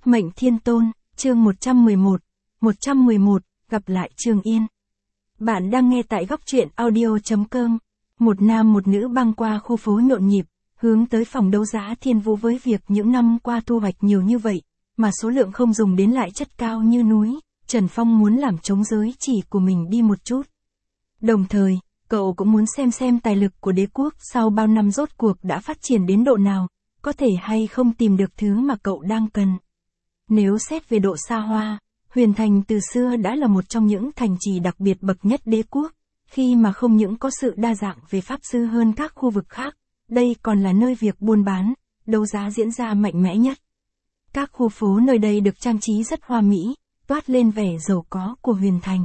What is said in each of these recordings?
Mệnh Thiên Tôn, chương 111, gặp lại Trương Yên. Bạn đang nghe tại góc truyện audio.com. Một nam một nữ băng qua khu phố nhộn nhịp, hướng tới phòng đấu giá Thiên Vũ với việc những năm qua thu hoạch nhiều như vậy, mà số lượng không dùng đến lại chất cao như núi, Trần Phong muốn làm trống giới chỉ của mình đi một chút. Đồng thời, cậu cũng muốn xem tài lực của đế quốc sau bao năm rốt cuộc đã phát triển đến độ nào, có thể hay không tìm được thứ mà cậu đang cần. Nếu xét về độ xa hoa, Huyền Thành từ xưa đã là một trong những thành trì đặc biệt bậc nhất đế quốc, khi mà không những có sự đa dạng về pháp sư hơn các khu vực khác, đây còn là nơi việc buôn bán, đấu giá diễn ra mạnh mẽ nhất. Các khu phố nơi đây được trang trí rất hoa mỹ, toát lên vẻ giàu có của Huyền Thành.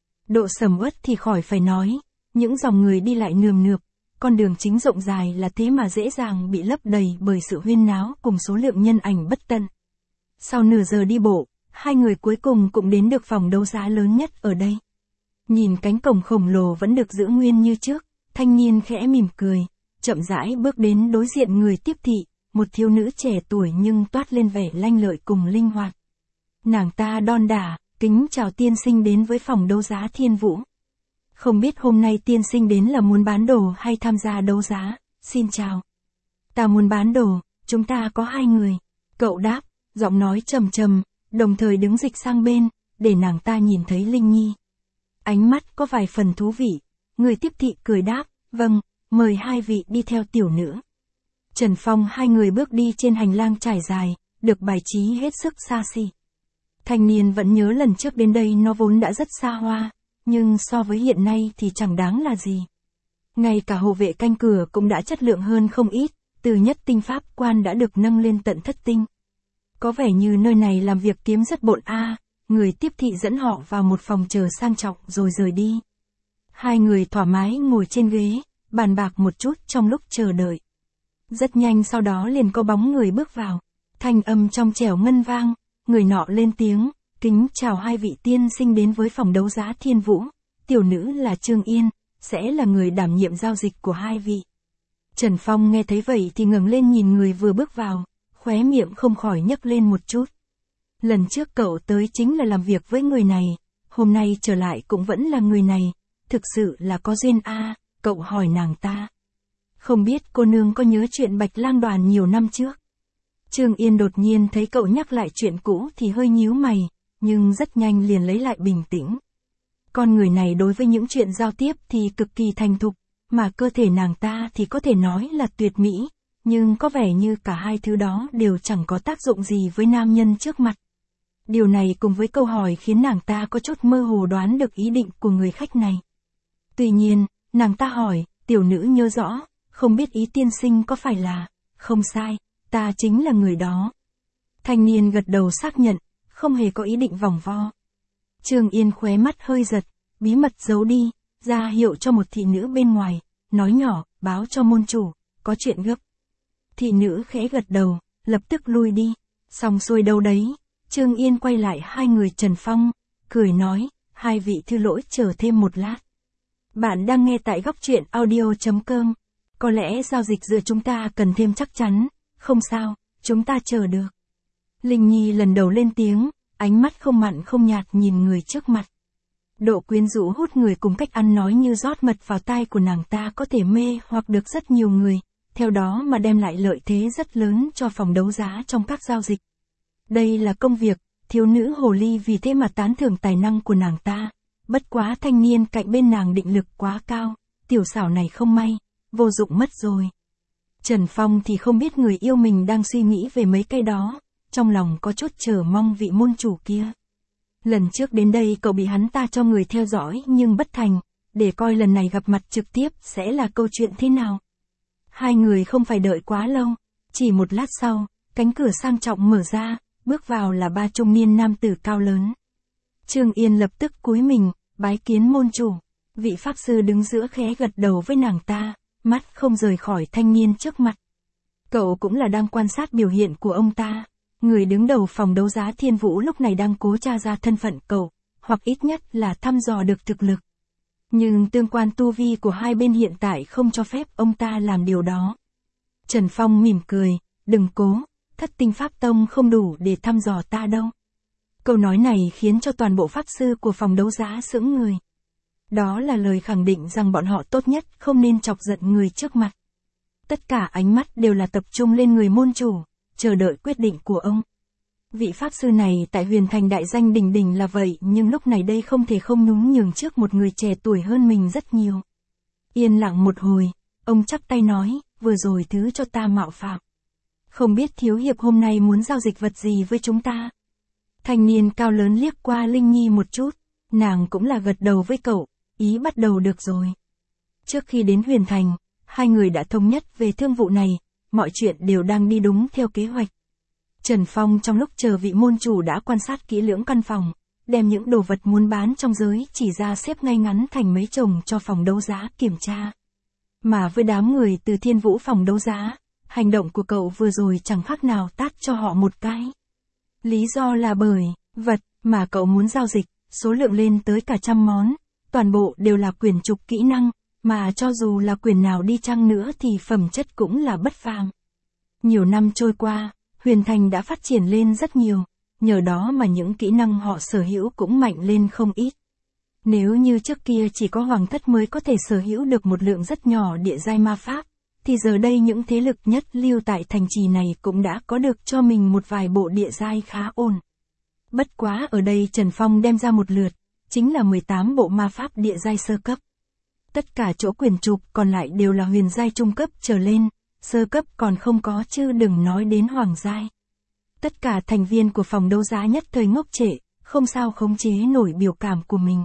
Độ sầm uất thì khỏi phải nói, những dòng người đi lại nườm nượp, con đường chính rộng dài là thế mà dễ dàng bị lấp đầy bởi sự huyên náo cùng số lượng nhân ảnh bất tận. Sau nửa giờ đi bộ, hai người cuối cùng cũng đến được phòng đấu giá lớn nhất ở đây. Nhìn cánh cổng khổng lồ vẫn được giữ nguyên như trước, thanh niên khẽ mỉm cười, chậm rãi bước đến đối diện người tiếp thị, một thiếu nữ trẻ tuổi nhưng toát lên vẻ lanh lợi cùng linh hoạt. Nàng ta đon đả, kính chào tiên sinh đến với phòng đấu giá Thiên Vũ. Không biết hôm nay tiên sinh đến là muốn bán đồ hay tham gia đấu giá, xin chào. Ta muốn bán đồ, chúng ta có hai người. Cậu đáp, giọng nói trầm trầm, đồng thời đứng dịch sang bên, để nàng ta nhìn thấy Linh Nhi. Ánh mắt có vài phần thú vị, người tiếp thị cười đáp, vâng, mời hai vị đi theo tiểu nữ. Trần Phong hai người bước đi trên hành lang trải dài, được bài trí hết sức xa xỉ. Thanh niên vẫn nhớ lần trước đến đây nó vốn đã rất xa hoa, nhưng so với hiện nay thì chẳng đáng là gì. Ngay cả hộ vệ canh cửa cũng đã chất lượng hơn không ít, từ nhất tinh pháp quan đã được nâng lên tận thất tinh. Có vẻ như nơi này làm việc kiếm rất bộn người tiếp thị dẫn họ vào một phòng chờ sang trọng rồi rời đi. Hai người thoải mái ngồi trên ghế, bàn bạc một chút trong lúc chờ đợi. Rất nhanh sau đó liền có bóng người bước vào, thanh âm trong trẻo ngân vang, người nọ lên tiếng, kính chào hai vị tiên sinh đến với phòng đấu giá Thiên Vũ, tiểu nữ là Trương Yên, sẽ là người đảm nhiệm giao dịch của hai vị. Trần Phong nghe thấy vậy thì ngẩng lên nhìn người vừa bước vào, khóe miệng không khỏi nhấc lên một chút. Lần trước cậu tới chính là làm việc với người này, hôm nay trở lại cũng vẫn là người này, thực sự là có duyên cậu hỏi nàng ta. Không biết cô nương có nhớ chuyện Bạch Lang Đoàn nhiều năm trước? Trương Yên đột nhiên thấy cậu nhắc lại chuyện cũ thì hơi nhíu mày, nhưng rất nhanh liền lấy lại bình tĩnh. Con người này đối với những chuyện giao tiếp thì cực kỳ thành thục, mà cơ thể nàng ta thì có thể nói là tuyệt mỹ, nhưng có vẻ như cả hai thứ đó đều chẳng có tác dụng gì với nam nhân trước mặt. Điều này cùng với câu hỏi khiến nàng ta có chút mơ hồ đoán được ý định của người khách này. Tuy nhiên, nàng ta hỏi, tiểu nữ nhớ rõ, không biết ý tiên sinh có phải là, không sai, ta chính là người đó. Thanh niên gật đầu xác nhận, không hề có ý định vòng vo. Trương Yên khóe mắt hơi giật, bí mật giấu đi, ra hiệu cho một thị nữ bên ngoài, nói nhỏ, báo cho môn chủ, có chuyện gấp. Thị nữ khẽ gật đầu, lập tức lui đi, xong xuôi đâu đấy, Trương Yên quay lại hai người Trần Phong, cười nói, hai vị thư lỗi chờ thêm một lát. Bạn đang nghe tại góc truyện audio.com, có lẽ giao dịch giữa chúng ta cần thêm chắc chắn, không sao, chúng ta chờ được. Linh Nhi lần đầu lên tiếng, ánh mắt không mặn không nhạt nhìn người trước mặt. Độ quyến rũ hút người cùng cách ăn nói như rót mật vào tai của nàng ta có thể mê hoặc được rất nhiều người, theo đó mà đem lại lợi thế rất lớn cho phòng đấu giá trong các giao dịch. Đây là công việc, thiếu nữ hồ ly vì thế mà tán thưởng tài năng của nàng ta, bất quá thanh niên cạnh bên nàng định lực quá cao, tiểu xảo này không may, vô dụng mất rồi. Trần Phong thì không biết người yêu mình đang suy nghĩ về mấy cái đó, trong lòng có chút chờ mong vị môn chủ kia. Lần trước đến đây cậu bị hắn ta cho người theo dõi nhưng bất thành, để coi lần này gặp mặt trực tiếp sẽ là câu chuyện thế nào. Hai người không phải đợi quá lâu, chỉ một lát sau, cánh cửa sang trọng mở ra, bước vào là ba trung niên nam tử cao lớn. Trương Yên lập tức cúi mình, bái kiến môn chủ, vị pháp sư đứng giữa khẽ gật đầu với nàng ta, mắt không rời khỏi thanh niên trước mặt. Cậu cũng là đang quan sát biểu hiện của ông ta. Người đứng đầu phòng đấu giá Thiên Vũ lúc này đang cố tra ra thân phận cậu, hoặc ít nhất là thăm dò được thực lực. Nhưng tương quan tu vi của hai bên hiện tại không cho phép ông ta làm điều đó. Trần Phong mỉm cười, đừng cố, Thất tinh pháp tông không đủ để thăm dò ta đâu. Câu nói này khiến cho toàn bộ pháp sư của phòng đấu giá sững người. Đó là lời khẳng định rằng bọn họ tốt nhất không nên chọc giận người trước mặt. Tất cả ánh mắt đều là tập trung lên người môn chủ, chờ đợi quyết định của ông. Vị pháp sư này tại Huyền Thành đại danh đỉnh đỉnh là vậy, nhưng lúc này đây không thể không nhún nhường trước một người trẻ tuổi hơn mình rất nhiều. Yên lặng một hồi, ông chắp tay nói, vừa rồi thứ cho ta mạo phạm. Không biết thiếu hiệp hôm nay muốn giao dịch vật gì với chúng ta? Thanh niên cao lớn liếc qua Linh Nhi một chút, nàng cũng là gật đầu với cậu, ý bắt đầu được rồi. Trước khi đến Huyền Thành, hai người đã thống nhất về thương vụ này, mọi chuyện đều đang đi đúng theo kế hoạch. Trần Phong trong lúc chờ vị môn chủ đã quan sát kỹ lưỡng căn phòng, đem những đồ vật muốn bán trong giới chỉ ra xếp ngay ngắn thành mấy chồng cho phòng đấu giá kiểm tra. Mà với đám người từ Thiên Vũ phòng đấu giá, hành động của cậu vừa rồi chẳng khác nào tát cho họ một cái. Lý do là bởi, vật mà cậu muốn giao dịch, số lượng lên tới cả 100 món, toàn bộ đều là quyển trục kỹ năng, mà cho dù là quyển nào đi chăng nữa thì phẩm chất cũng là bất phàm. Nhiều năm trôi qua, Huyền Thành đã phát triển lên rất nhiều, nhờ đó mà những kỹ năng họ sở hữu cũng mạnh lên không ít. Nếu như trước kia chỉ có hoàng thất mới có thể sở hữu được một lượng rất nhỏ địa giai ma pháp, thì giờ đây những thế lực nhất lưu tại thành trì này cũng đã có được cho mình một vài bộ địa giai khá ổn. Bất quá ở đây Trần Phong đem ra một lượt, chính là 18 bộ ma pháp địa giai sơ cấp. Tất cả chỗ quyển trục còn lại đều là huyền giai trung cấp trở lên, sơ cấp còn không có chứ đừng nói đến hoàng giai. Tất cả thành viên của phòng đấu giá nhất thời ngốc trệ, không sao khống chế nổi biểu cảm của mình.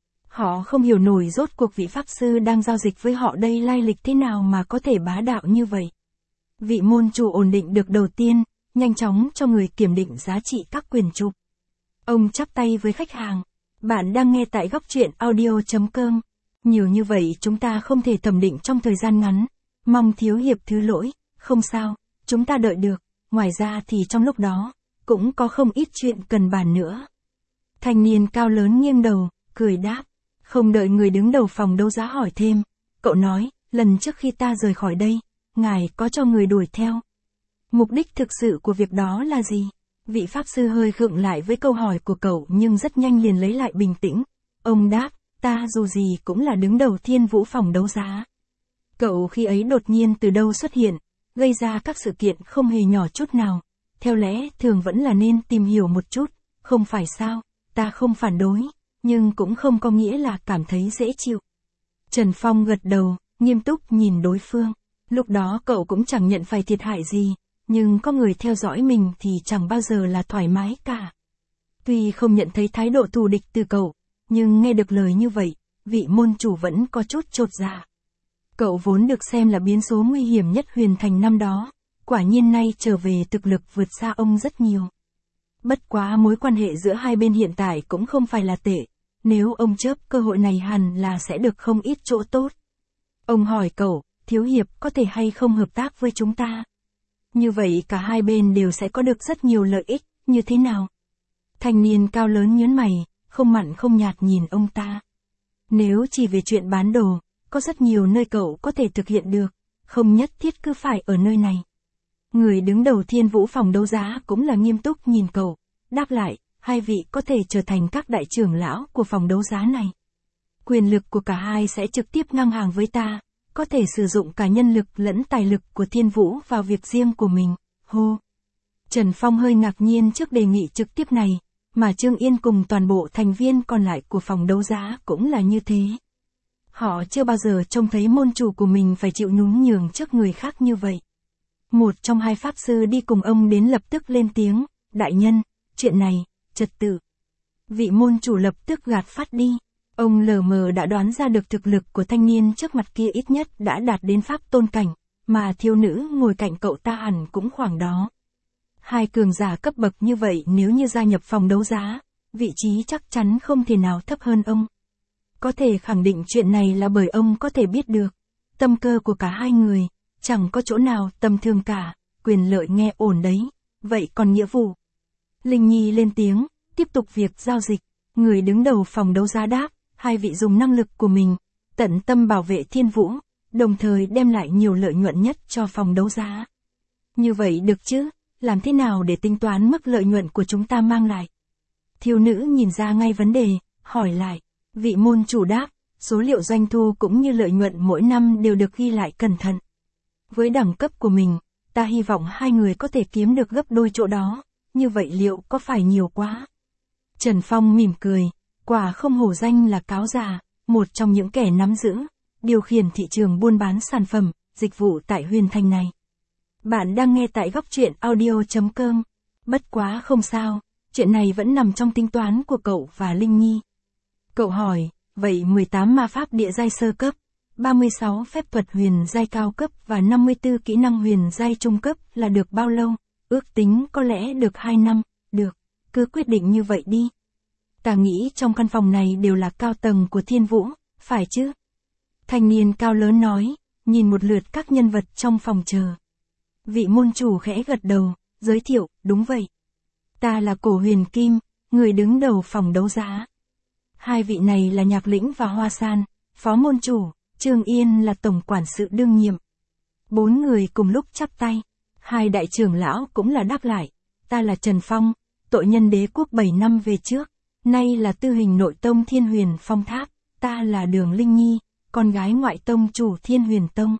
Họ không hiểu nổi rốt cuộc vị pháp sư đang giao dịch với họ đây lai lịch thế nào mà có thể bá đạo như vậy. Vị môn chủ ổn định được đầu tiên, nhanh chóng cho người kiểm định giá trị các quyển trục. Ông chắp tay với khách hàng. Bạn đang nghe tại góc truyện audio.com. Nhiều như vậy chúng ta không thể thẩm định trong thời gian ngắn. Mong thiếu hiệp thứ lỗi, không sao, chúng ta đợi được. Ngoài ra thì trong lúc đó, cũng có không ít chuyện cần bàn nữa. Thanh niên cao lớn nghiêng đầu, cười đáp. Không đợi người đứng đầu phòng đấu giá hỏi thêm, cậu nói, lần trước khi ta rời khỏi đây, ngài có cho người đuổi theo. Mục đích thực sự của việc đó là gì? Vị pháp sư hơi khựng lại với câu hỏi của cậu nhưng rất nhanh liền lấy lại bình tĩnh. Ông đáp, ta dù gì cũng là đứng đầu Thiên Vũ phòng đấu giá. Cậu khi ấy đột nhiên từ đâu xuất hiện, gây ra các sự kiện không hề nhỏ chút nào. Theo lẽ thường vẫn là nên tìm hiểu một chút, không phải sao, ta không phản đối, nhưng cũng không có nghĩa là cảm thấy dễ chịu. Trần Phong gật đầu, nghiêm túc nhìn đối phương. Lúc đó cậu cũng chẳng nhận phải thiệt hại gì, nhưng có người theo dõi mình thì chẳng bao giờ là thoải mái cả. Tuy không nhận thấy thái độ thù địch từ cậu, nhưng nghe được lời như vậy, vị môn chủ vẫn có chút chột dạ. Cậu vốn được xem là biến số nguy hiểm nhất Huyền Thành năm đó, quả nhiên nay trở về thực lực vượt xa ông rất nhiều. Bất quá mối quan hệ giữa hai bên hiện tại cũng không phải là tệ, nếu ông chớp cơ hội này hẳn là sẽ được không ít chỗ tốt. Ông hỏi cậu, thiếu hiệp có thể hay không hợp tác với chúng ta? Như vậy cả hai bên đều sẽ có được rất nhiều lợi ích, như thế nào? Thanh niên cao lớn nhớn mày, không mặn không nhạt nhìn ông ta. Nếu chỉ về chuyện bán đồ, có rất nhiều nơi cậu có thể thực hiện được, không nhất thiết cứ phải ở nơi này. Người đứng đầu Thiên Vũ phòng đấu giá cũng là nghiêm túc nhìn cậu, đáp lại, hai vị có thể trở thành các đại trưởng lão của phòng đấu giá này. Quyền lực của cả hai sẽ trực tiếp ngang hàng với ta, có thể sử dụng cả nhân lực lẫn tài lực của Thiên Vũ vào việc riêng của mình. Hô! Trần Phong hơi ngạc nhiên trước đề nghị trực tiếp này, mà Trương Yên cùng toàn bộ thành viên còn lại của phòng đấu giá cũng là như thế. Họ chưa bao giờ trông thấy môn chủ của mình phải chịu nhún nhường trước người khác như vậy. Một trong hai pháp sư đi cùng ông đến lập tức lên tiếng, đại nhân, chuyện này, trật tự. Vị môn chủ lập tức gạt phát đi. Ông lờ mờ đã đoán ra được thực lực của thanh niên trước mặt kia ít nhất đã đạt đến pháp tôn cảnh, mà thiếu nữ ngồi cạnh cậu ta hẳn cũng khoảng đó. Hai cường giả cấp bậc như vậy nếu như gia nhập phòng đấu giá, vị trí chắc chắn không thể nào thấp hơn ông. Có thể khẳng định chuyện này là bởi ông có thể biết được. Tâm cơ của cả hai người, chẳng có chỗ nào tầm thường cả, quyền lợi nghe ổn đấy, vậy còn nghĩa vụ. Linh Nhi lên tiếng, tiếp tục việc giao dịch, người đứng đầu phòng đấu giá đáp, hai vị dùng năng lực của mình, tận tâm bảo vệ Thiên Vũ, đồng thời đem lại nhiều lợi nhuận nhất cho phòng đấu giá. Như vậy được chứ? làm thế nào để tính toán mức lợi nhuận của chúng ta mang lại? Thiếu nữ nhìn ra ngay vấn đề, hỏi lại. Vị môn chủ đáp, số liệu doanh thu cũng như lợi nhuận mỗi năm đều được ghi lại cẩn thận. Với đẳng cấp của mình, ta hy vọng hai người có thể kiếm được gấp đôi chỗ đó, như vậy liệu có phải nhiều quá? Trần Phong mỉm cười, quả không hổ danh là cáo già, một trong những kẻ nắm giữ, điều khiển thị trường buôn bán sản phẩm, dịch vụ tại Huyền Thành này. Bạn đang nghe tại góc truyện audio.com. Bất quá không sao, chuyện này vẫn nằm trong tính toán của cậu và Linh Nhi. Cậu hỏi, vậy 18 ma pháp địa giai sơ cấp, 36 phép thuật huyền giai cao cấp và 54 kỹ năng huyền giai trung cấp là được bao lâu? Ước tính có lẽ được 2 năm, được, cứ quyết định như vậy đi. Ta nghĩ trong căn phòng này đều là cao tầng của Thiên Vũ, phải chứ? Thanh niên cao lớn nói, nhìn một lượt các nhân vật trong phòng chờ. Vị môn chủ khẽ gật đầu, giới thiệu, đúng vậy. Ta là Cổ Huyền Kim, người đứng đầu phòng đấu giá. Hai vị này là Nhạc Lĩnh và Hoa San, phó môn chủ, Trương Yên là tổng quản sự đương nhiệm. 4 người cùng lúc chắp tay. Hai đại trưởng lão cũng là đáp lại. Ta là Trần Phong, tội nhân đế quốc 7 năm về trước, nay là tư hình nội tông Thiên Huyền Phong Tháp. Ta là Đường Linh Nhi, con gái ngoại tông chủ Thiên Huyền Tông.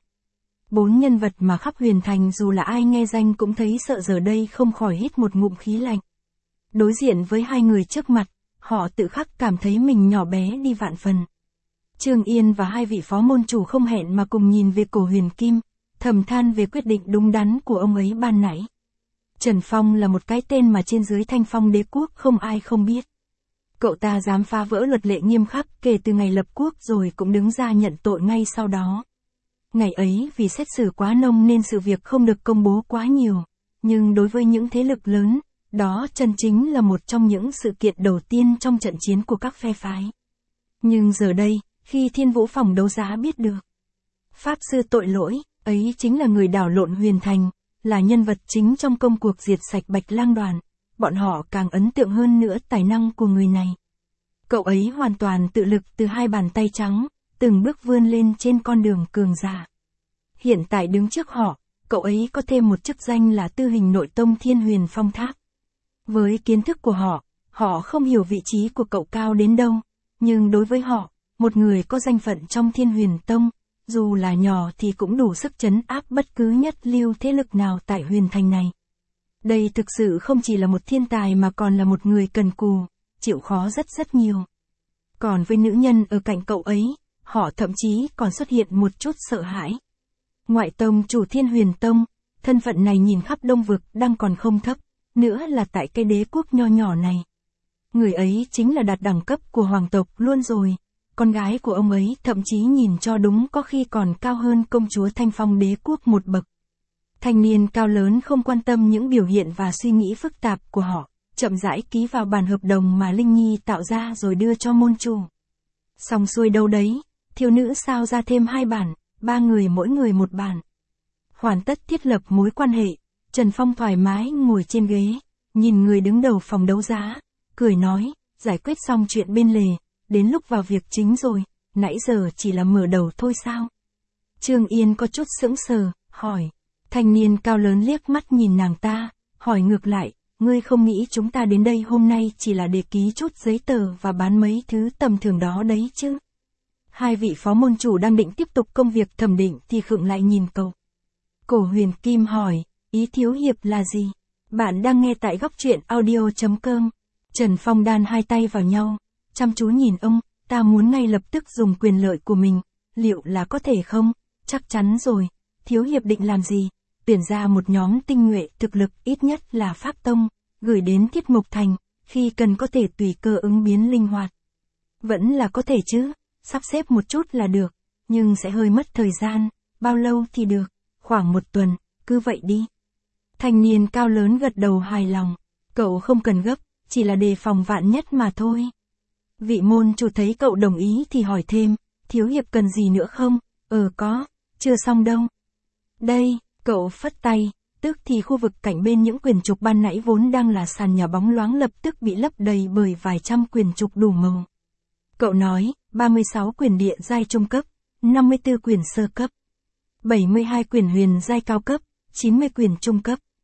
4 nhân vật mà khắp Huyền Thành dù là ai nghe danh cũng thấy sợ, giờ đây không khỏi hít một ngụm khí lạnh. Đối diện với hai người trước mặt, họ tự khắc cảm thấy mình nhỏ bé đi vạn phần. Trương Yên và hai vị phó môn chủ không hẹn mà cùng nhìn về Cổ Huyền Kim, thầm than về quyết định đúng đắn của ông ấy ban nãy. Trần Phong là một cái tên mà trên dưới Thanh Phong đế quốc không ai không biết. Cậu ta dám phá vỡ luật lệ nghiêm khắc kể từ ngày lập quốc rồi cũng đứng ra nhận tội ngay sau đó. Ngày ấy vì xét xử quá nông nên sự việc không được công bố quá nhiều, nhưng đối với những thế lực lớn, đó chân chính là một trong những sự kiện đầu tiên trong trận chiến của các phe phái. Nhưng giờ đây, khi Thiên Vũ phòng đấu giá biết được, Pháp sư tội lỗi, ấy chính là người đảo lộn Huyền Thành, là nhân vật chính trong công cuộc diệt sạch Bạch Lang đoàn, bọn họ càng ấn tượng hơn nữa tài năng của người này. Cậu ấy hoàn toàn tự lực từ hai bàn tay trắng, từng bước vươn lên trên con đường cường giả. Hiện tại đứng trước họ, cậu ấy có thêm một chức danh là tư hình nội tông Thiên Huyền Phong Tháp. Với kiến thức của họ không hiểu vị trí của cậu cao đến đâu, nhưng đối với họ, một người có danh phận trong Thiên Huyền Tông, dù là nhỏ thì cũng đủ sức trấn áp bất cứ nhất lưu thế lực nào tại Huyền Thành này. Đây thực sự không chỉ là một thiên tài mà còn là một người cần cù, chịu khó rất nhiều. Còn với nữ nhân ở cạnh cậu ấy, họ thậm chí còn xuất hiện một chút sợ hãi. Ngoại tông chủ Thiên Huyền Tông, thân phận này nhìn khắp Đông Vực đang còn không thấp, nữa là tại cái đế quốc nho nhỏ này. Người ấy chính là đạt đẳng cấp của hoàng tộc luôn rồi, con gái của ông ấy thậm chí nhìn cho đúng có khi còn cao hơn công chúa Thanh Phong đế quốc một bậc. Thanh niên cao lớn không quan tâm những biểu hiện và suy nghĩ phức tạp của họ, chậm rãi ký vào bản hợp đồng mà Linh Nhi tạo ra rồi đưa cho môn chủ. Xong xuôi đâu đấy, thiếu nữ sao ra thêm 2 bản, 3 người mỗi người một bản. Hoàn tất thiết lập mối quan hệ, Trần Phong thoải mái ngồi trên ghế, nhìn người đứng đầu phòng đấu giá, cười nói, giải quyết xong chuyện bên lề, đến lúc vào việc chính rồi, nãy giờ chỉ là mở đầu thôi sao? Trương Yên có chút sững sờ, hỏi. Thanh niên cao lớn liếc mắt nhìn nàng ta, hỏi ngược lại, ngươi không nghĩ chúng ta đến đây hôm nay chỉ là để ký chút giấy tờ và bán mấy thứ tầm thường đó đấy chứ? Hai vị phó môn chủ đang định tiếp tục công việc thẩm định thì khựng lại nhìn cậu. Cổ Huyền Kim hỏi, ý thiếu hiệp là gì? Bạn đang nghe tại góc truyện audio.com. Trần Phong đan hai tay vào nhau, chăm chú nhìn ông, ta muốn ngay lập tức dùng quyền lợi của mình, liệu là có thể không? Chắc chắn rồi, thiếu hiệp định làm gì? Tuyển ra một nhóm tinh nhuệ thực lực ít nhất là Pháp Tông, gửi đến Thiết Mộc Thành, khi cần có thể tùy cơ ứng biến linh hoạt. Vẫn là có thể chứ, sắp xếp một chút là được, nhưng sẽ hơi mất thời gian, bao lâu thì được, khoảng 1 tuần, cứ vậy đi. Thanh niên cao lớn gật đầu hài lòng, cậu không cần gấp, chỉ là đề phòng vạn nhất mà thôi. Vị môn chủ thấy cậu đồng ý thì hỏi thêm, thiếu hiệp cần gì nữa không? Có, chưa xong đâu. Đây, cậu phất tay, tức thì khu vực cạnh bên những quyển trục ban nãy vốn đang là sàn nhà bóng loáng lập tức bị lấp đầy bởi vài trăm quyển trục đủ màu. Cậu nói, 36 quyển địa giai trung cấp, 54 quyển sơ cấp, 72 quyển huyền giai cao cấp, 90 quyển trung cấp.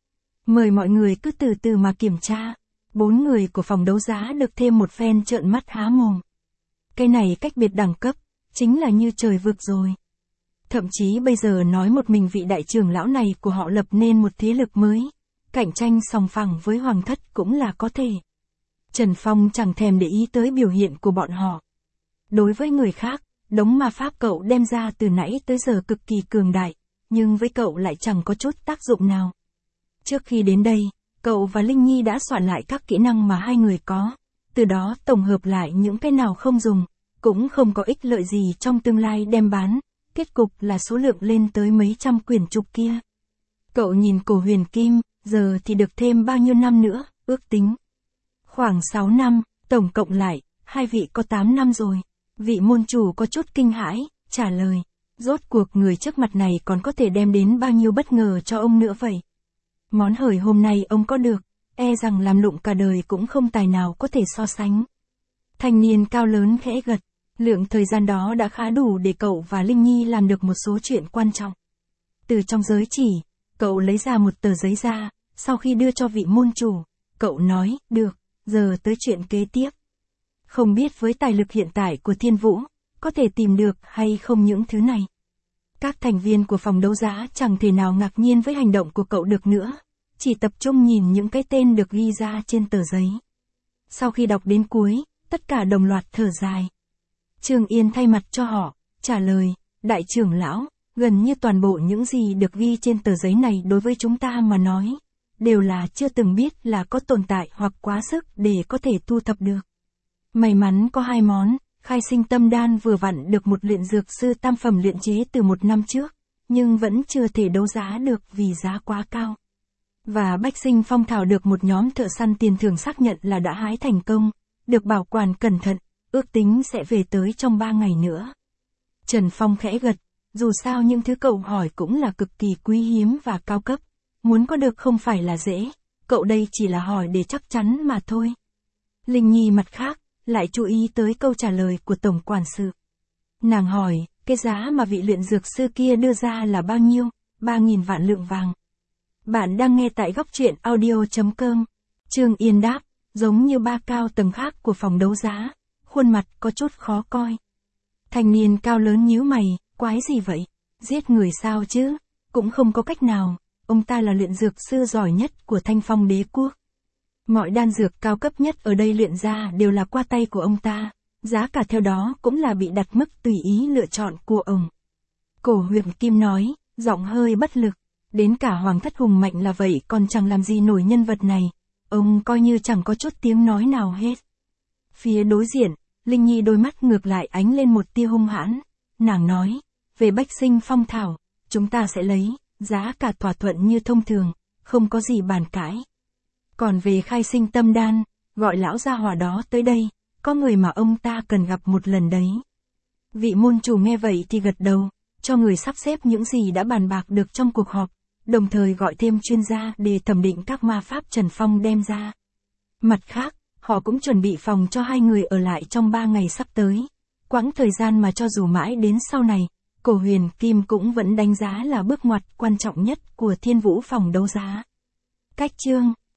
Mời mọi người cứ từ từ mà kiểm tra. 4 người của phòng đấu giá được thêm một phen trợn mắt há mồm. Cái này cách biệt đẳng cấp, chính là như trời vực rồi. Thậm chí bây giờ nói một mình vị đại trưởng lão này của họ lập nên một thế lực mới, cạnh tranh sòng phẳng với hoàng thất cũng là có thể. Trần Phong chẳng thèm để ý tới biểu hiện của bọn họ. Đối với người khác, đống ma pháp cậu đem ra từ nãy tới giờ cực kỳ cường đại, nhưng với cậu lại chẳng có chút tác dụng nào. Trước khi đến đây, cậu và Linh Nhi đã soạn lại các kỹ năng mà hai người có, từ đó tổng hợp lại những cái nào không dùng, cũng không có ích lợi gì trong tương lai đem bán, kết cục là số lượng lên tới mấy trăm quyển trục kia. Cậu nhìn cổ huyền kim, giờ thì được thêm bao nhiêu năm nữa, ước tính. Khoảng 6 năm, tổng cộng lại, hai vị có 8 năm rồi. Vị môn chủ có chút kinh hãi, trả lời, rốt cuộc người trước mặt này còn có thể đem đến bao nhiêu bất ngờ cho ông nữa vậy. Món hời hôm nay ông có được, e rằng làm lụng cả đời cũng không tài nào có thể so sánh. Thanh niên cao lớn khẽ gật, lượng thời gian đó đã khá đủ để cậu và Linh Nhi làm được một số chuyện quan trọng. Từ trong giới chỉ, cậu lấy ra một tờ giấy ra, sau khi đưa cho vị môn chủ, cậu nói, được, giờ tới chuyện kế tiếp. Không biết với tài lực hiện tại của Thiên Vũ, có thể tìm được hay không những thứ này. Các thành viên của phòng đấu giá chẳng thể nào ngạc nhiên với hành động của cậu được nữa, chỉ tập trung nhìn những cái tên được ghi ra trên tờ giấy. Sau khi đọc đến cuối, tất cả đồng loạt thở dài. Trương Yên thay mặt cho họ, trả lời, đại trưởng lão, gần như toàn bộ những gì được ghi trên tờ giấy này đối với chúng ta mà nói, đều là chưa từng biết là có tồn tại hoặc quá sức để có thể thu thập được. May mắn có 2 món, khai sinh tâm đan vừa vặn được một luyện dược sư tam phẩm luyện chế từ 1 năm trước, nhưng vẫn chưa thể đấu giá được vì giá quá cao. Và bách sinh phong thảo được một nhóm thợ săn tiền thưởng xác nhận là đã hái thành công, được bảo quản cẩn thận, ước tính sẽ về tới trong 3 ngày nữa. Trần Phong khẽ gật, dù sao những thứ cậu hỏi cũng là cực kỳ quý hiếm và cao cấp, muốn có được không phải là dễ, cậu đây chỉ là hỏi để chắc chắn mà thôi. Linh Nhi mặt khác, lại chú ý tới câu trả lời của tổng quản sự. Nàng hỏi, cái giá mà vị luyện dược sư kia đưa ra là bao nhiêu? 3.000 vạn lượng vàng. Bạn đang nghe tại góc truyện audio.com. Trương Yên đáp, giống như ba cao tầng khác của phòng đấu giá, khuôn mặt có chút khó coi. Thanh niên cao lớn nhíu mày, quái gì vậy? Giết người sao chứ? Cũng không có cách nào, ông ta là luyện dược sư giỏi nhất của Thanh Phong đế quốc. Mọi đan dược cao cấp nhất ở đây luyện ra đều là qua tay của ông ta, giá cả theo đó cũng là bị đặt mức tùy ý lựa chọn của ông. Cổ huyền kim nói, giọng hơi bất lực, đến cả hoàng thất hùng mạnh là vậy còn chẳng làm gì nổi nhân vật này, ông coi như chẳng có chút tiếng nói nào hết. Phía đối diện, Linh Nhi đôi mắt ngược lại ánh lên một tia hung hãn, nàng nói, về bách sinh phong thảo, chúng ta sẽ lấy, giá cả thỏa thuận như thông thường, không có gì bàn cãi. Còn về khai sinh tâm đan, gọi lão gia hỏa đó tới đây, có người mà ông ta cần gặp một lần đấy. Vị môn chủ nghe vậy thì gật đầu, cho người sắp xếp những gì đã bàn bạc được trong cuộc họp, đồng thời gọi thêm chuyên gia để thẩm định các ma pháp Trần Phong đem ra. Mặt khác, họ cũng chuẩn bị phòng cho 2 người ở lại trong 3 ngày sắp tới. Quãng thời gian mà cho dù mãi đến sau này, cổ huyền kim cũng vẫn đánh giá là bước ngoặt quan trọng nhất của Thiên Vũ phòng đấu giá. Cách chương